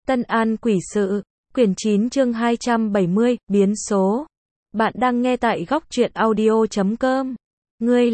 Tân An quỷ sự, quyển 9 chương 270, biến số. Bạn đang nghe tại góc truyện audio.com. Ngươi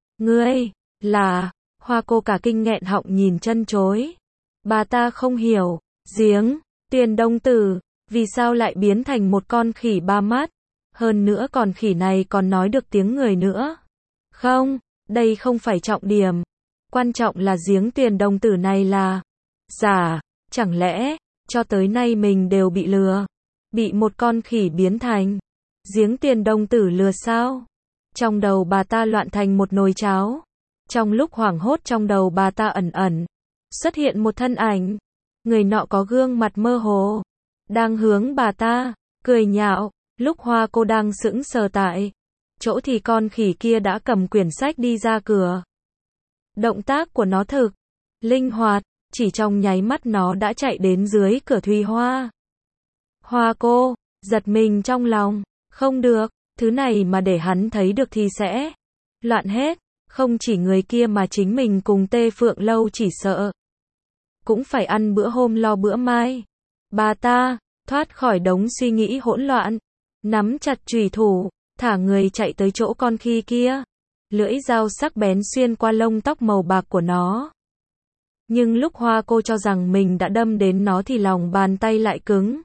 là, Hoa cô cả kinh nghẹn họng nhìn chân chối. Bà ta không hiểu, giếng, Tuyền Đông Tử, vì sao lại biến thành một con khỉ ba mắt? Hơn nữa còn khỉ này còn nói được tiếng người nữa. Không, đây không phải trọng điểm. Quan trọng là giếng Tuyền Đông Tử này là giả, chẳng lẽ cho tới nay mình đều bị lừa, bị một con khỉ biến thành giếng Tuyền Đông Tử lừa sao? Trong đầu bà ta loạn thành một nồi cháo. Trong lúc hoảng hốt trong đầu bà ta ẩn ẩn xuất hiện một thân ảnh. Người nọ có gương mặt mơ hồ, đang hướng bà ta cười nhạo. Lúc Hoa cô đang sững sờ tại chỗ thì con khỉ kia đã cầm quyển sách đi ra cửa. Động tác của nó thực linh hoạt, chỉ trong nháy mắt nó đã chạy đến dưới cửa Thùy Hoa. Hoa cô giật mình trong lòng, không được, thứ này mà để hắn thấy được thì sẽ loạn hết, không chỉ người kia mà chính mình cùng Tê Phượng Lâu chỉ sợ cũng phải ăn bữa hôm lo bữa mai. Bà ta thoát khỏi đống suy nghĩ hỗn loạn, nắm chặt chùy thủ, thả người chạy tới chỗ con khỉ kia. Lưỡi dao sắc bén xuyên qua lông tóc màu bạc của nó. Nhưng lúc Hoa cô cho rằng mình đã đâm đến nó thì lòng bàn tay lại cứng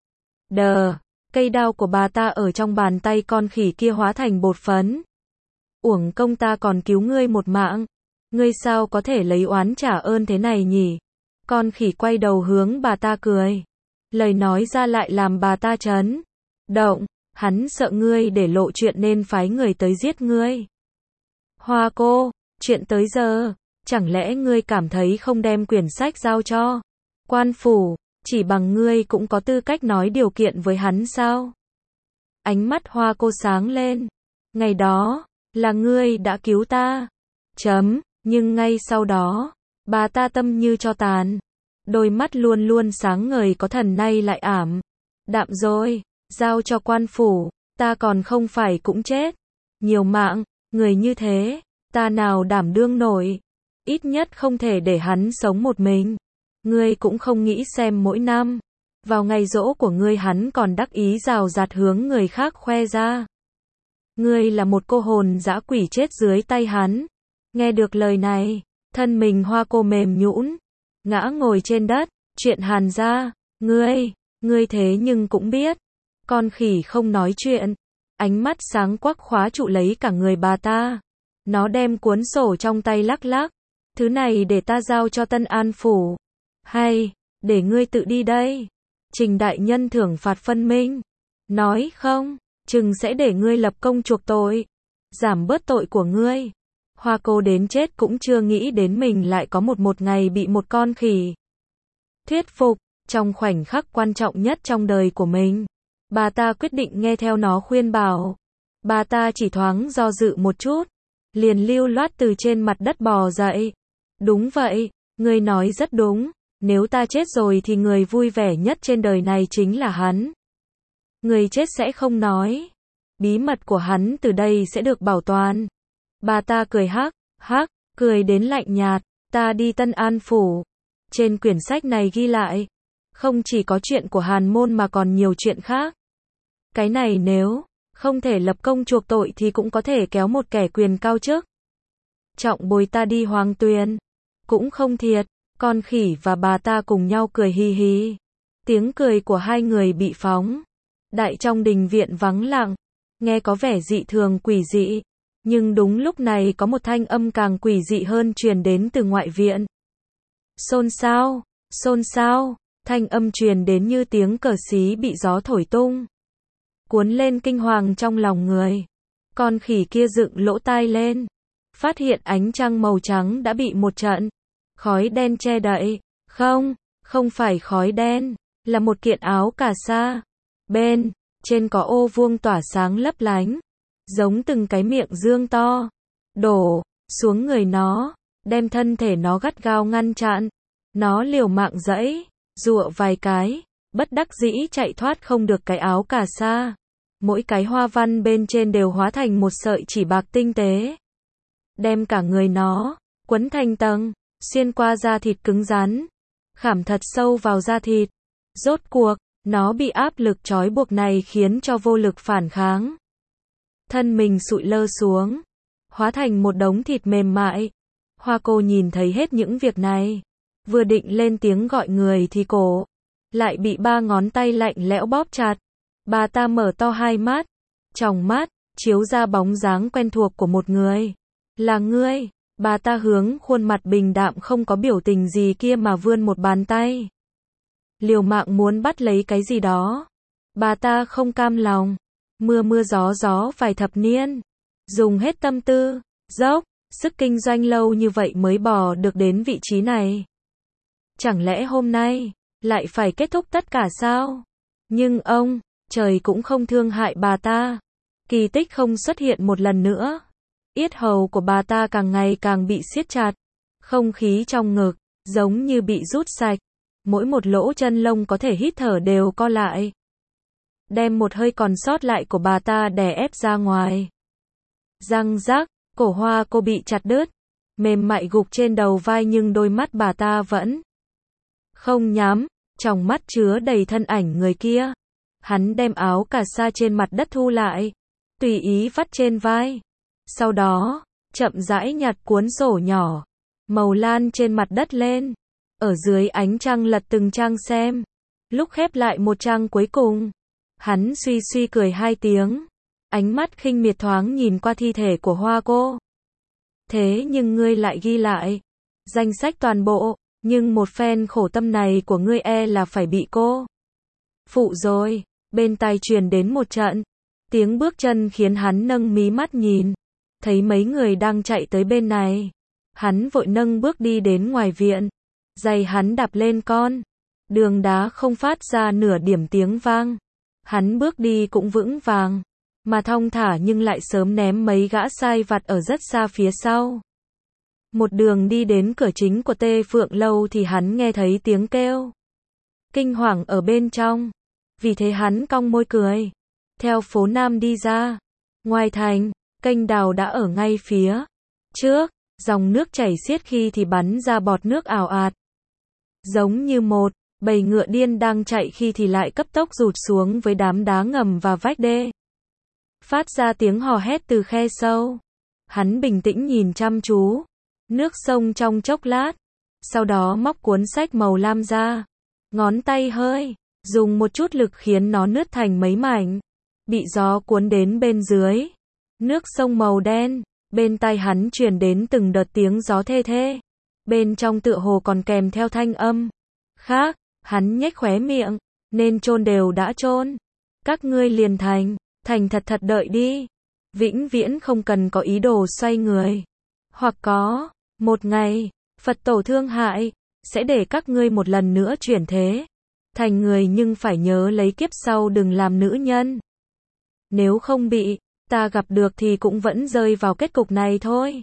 đờ. Cây đao của bà ta ở trong bàn tay con khỉ kia hóa thành bột phấn. Uổng công ta còn cứu ngươi một mạng. Ngươi sao có thể lấy oán trả ơn thế này nhỉ? Con khỉ quay đầu hướng bà ta cười. Lời nói ra lại làm bà ta chấn động. Hắn sợ ngươi để lộ chuyện nên phái người tới giết ngươi. Hoa cô, chuyện tới giờ, chẳng lẽ ngươi cảm thấy không đem quyển sách giao cho quan phủ, chỉ bằng ngươi cũng có tư cách nói điều kiện với hắn sao? Ánh mắt Hoa cô sáng lên. Ngày đó, là ngươi đã cứu ta. Nhưng ngay sau đó, bà ta tâm như tro tàn. Đôi mắt luôn luôn sáng ngời có thần nay lại ảm đạm rồi, giao cho quan phủ, ta còn không phải cũng chết. Nhiều mạng, người như thế, ta nào đảm đương nổi. Ít nhất không thể để hắn sống một mình. Ngươi cũng không nghĩ xem mỗi năm, vào ngày giỗ của ngươi hắn còn đắc ý rào rạt hướng người khác khoe ra. Ngươi là một cô hồn dã quỷ chết dưới tay hắn. Nghe được lời này, thân mình Hoa cô mềm nhũn, ngã ngồi trên đất, chuyện Hàn gia, ngươi thế nhưng cũng biết. Con khỉ không nói chuyện, ánh mắt sáng quắc khóa trụ lấy cả người bà ta. Nó đem cuốn sổ trong tay lắc lắc. Thứ này để ta giao cho Tân An phủ, hay để ngươi tự đi đây? Trình đại nhân thưởng phạt phân minh. Nói không, chừng sẽ để ngươi lập công chuộc tội, giảm bớt tội của ngươi. Hoa cô đến chết cũng chưa nghĩ đến mình lại có một ngày bị một con khỉ thuyết phục. Trong khoảnh khắc quan trọng nhất trong đời của mình, bà ta quyết định nghe theo nó khuyên bảo. Bà ta chỉ thoáng do dự một chút, liền lưu loát từ trên mặt đất bò dậy. Đúng vậy, ngươi nói rất đúng. Nếu ta chết rồi thì người vui vẻ nhất trên đời này chính là hắn. Người chết sẽ không nói. Bí mật của hắn từ đây sẽ được bảo toàn. Bà ta cười hắc, cười đến lạnh nhạt. Ta đi Tân An phủ. Trên quyển sách này ghi lại, không chỉ có chuyện của Hàn môn mà còn nhiều chuyện khác. Cái này nếu không thể lập công chuộc tội thì cũng có thể kéo một kẻ quyền cao chức trọng bồi ta đi Hoàng Tuyền. Cũng không thiệt. Con khỉ và bà ta cùng nhau cười hi hi. Tiếng cười của hai người bị phóng đại trong đình viện vắng lặng, nghe có vẻ dị thường quỷ dị. Nhưng đúng lúc này có một thanh âm càng quỷ dị hơn truyền đến từ ngoại viện. Xôn xao, thanh âm truyền đến như tiếng cờ xí bị gió thổi tung, cuốn lên kinh hoàng trong lòng người. Con khỉ kia dựng lỗ tai lên, phát hiện ánh trăng màu trắng đã bị một trận khói đen che đậy. Không phải khói đen, là một kiện áo cà sa. Bên trên có ô vuông tỏa sáng lấp lánh, giống từng cái miệng dương to, đổ xuống người nó, đem thân thể nó gắt gao ngăn chặn. Nó liều mạng giãy giụa vài cái, bất đắc dĩ chạy thoát không được cái áo cà sa. Mỗi cái hoa văn bên trên đều hóa thành một sợi chỉ bạc tinh tế, đem cả người nó quấn thành tầng, xuyên qua da thịt cứng rắn, khảm thật sâu vào da thịt. Rốt cuộc, nó bị áp lực trói buộc này khiến cho vô lực phản kháng. Thân mình sụi lơ xuống, hóa thành một đống thịt mềm mại. Hoa cô nhìn thấy hết những việc này, vừa định lên tiếng gọi người thì cổ lại bị 3 ngón tay lạnh lẽo bóp chặt. Bà ta mở to hai mắt, tròng mắt chiếu ra bóng dáng quen thuộc của một người. Là ngươi. Bà ta hướng khuôn mặt bình đạm không có biểu tình gì kia mà vươn một bàn tay, liều mạng muốn bắt lấy cái gì đó. Bà ta không cam lòng, mưa gió vài thập niên, dùng hết tâm tư, dốc sức kinh doanh lâu như vậy mới bò được đến vị trí này. Chẳng lẽ hôm nay lại phải kết thúc tất cả sao? Nhưng trời cũng không thương hại bà ta. Kỳ tích không xuất hiện một lần nữa. Yết hầu của bà ta càng ngày càng bị siết chặt, không khí trong ngực giống như bị rút sạch, mỗi một lỗ chân lông có thể hít thở đều co lại, đem một hơi còn sót lại của bà ta đè ép ra ngoài. Răng rắc, cổ Hoa cô bị chặt đứt, mềm mại gục trên đầu vai, nhưng đôi mắt bà ta vẫn không nhắm, trong mắt chứa đầy thân ảnh người kia. Hắn đem áo cà sa trên mặt đất thu lại, tùy ý vắt trên vai. Sau đó, chậm rãi nhặt cuốn sổ nhỏ màu lan trên mặt đất lên, ở dưới ánh trăng lật từng trang xem. Lúc khép lại một trang cuối cùng, hắn suy suy cười 2 tiếng, ánh mắt khinh miệt thoáng nhìn qua thi thể của Hoa cô. Thế nhưng ngươi lại ghi lại danh sách toàn bộ, nhưng một phen khổ tâm này của ngươi là phải bị cô phụ rồi. Bên tai truyền đến một trận tiếng bước chân khiến hắn nâng mí mắt nhìn, thấy mấy người đang chạy tới bên này. Hắn vội nâng bước đi đến ngoài viện, giày hắn đạp lên con đường đá không phát ra nửa điểm tiếng vang. Hắn bước đi cũng vững vàng, mà thong thả, nhưng lại sớm ném mấy gã sai vặt ở rất xa phía sau. Một đường đi đến cửa chính của Tê Phượng Lâu thì hắn nghe thấy tiếng kêu kinh hoàng ở bên trong. Vì thế hắn cong môi cười, theo phố Nam đi ra. Ngoài thành, kênh đào đã ở ngay phía trước, dòng nước chảy xiết, khi thì bắn ra bọt nước ào ạt, giống như một bầy ngựa điên đang chạy, khi thì lại cấp tốc rụt xuống với đám đá ngầm và vách đê, phát ra tiếng hò hét từ khe sâu. Hắn bình tĩnh nhìn chăm chú nước sông trong chốc lát, sau đó móc cuốn sách màu lam ra, ngón tay hơi dùng một chút lực khiến nó nứt thành mấy mảnh, bị gió cuốn đến bên dưới nước sông màu đen. Bên tai hắn truyền đến từng đợt tiếng gió thê thê, bên trong tựa hồ còn kèm theo thanh âm khác. Hắn nhếch khóe miệng, nên chôn đều đã chôn, các ngươi liền thành thật đợi đi, vĩnh viễn không cần có ý đồ xoay người, hoặc có một ngày Phật tổ thương hại, sẽ để các ngươi một lần nữa chuyển thế thành người, nhưng phải nhớ lấy kiếp sau đừng làm nữ nhân. Nếu không bị ta gặp được thì cũng vẫn rơi vào kết cục này thôi.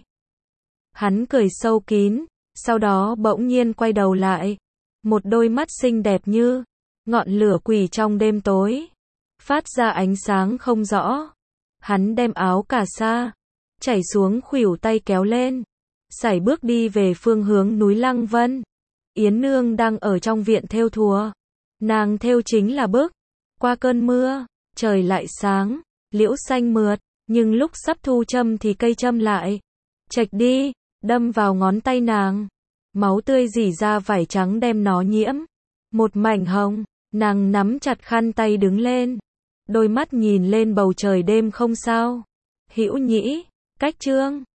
Hắn cười sâu kín, sau đó bỗng nhiên quay đầu lại, một đôi mắt xinh đẹp như ngọn lửa quỷ trong đêm tối, phát ra ánh sáng không rõ. Hắn đem áo cà sa chảy xuống khuỷu tay kéo lên, sải bước đi về phương hướng núi Lăng Vân. Yến Nương đang ở trong viện thêu thùa, nàng thêu chính là bức qua cơn mưa, trời lại sáng, liễu xanh mượt, nhưng lúc sắp thu châm thì cây châm lại chạch đi, đâm vào ngón tay nàng. Máu tươi rỉ ra vải trắng đem nó nhiễm một mảnh hồng. Nàng nắm chặt khăn tay đứng lên, đôi mắt nhìn lên bầu trời đêm không sao. Hữu Nhĩ, Cách Trương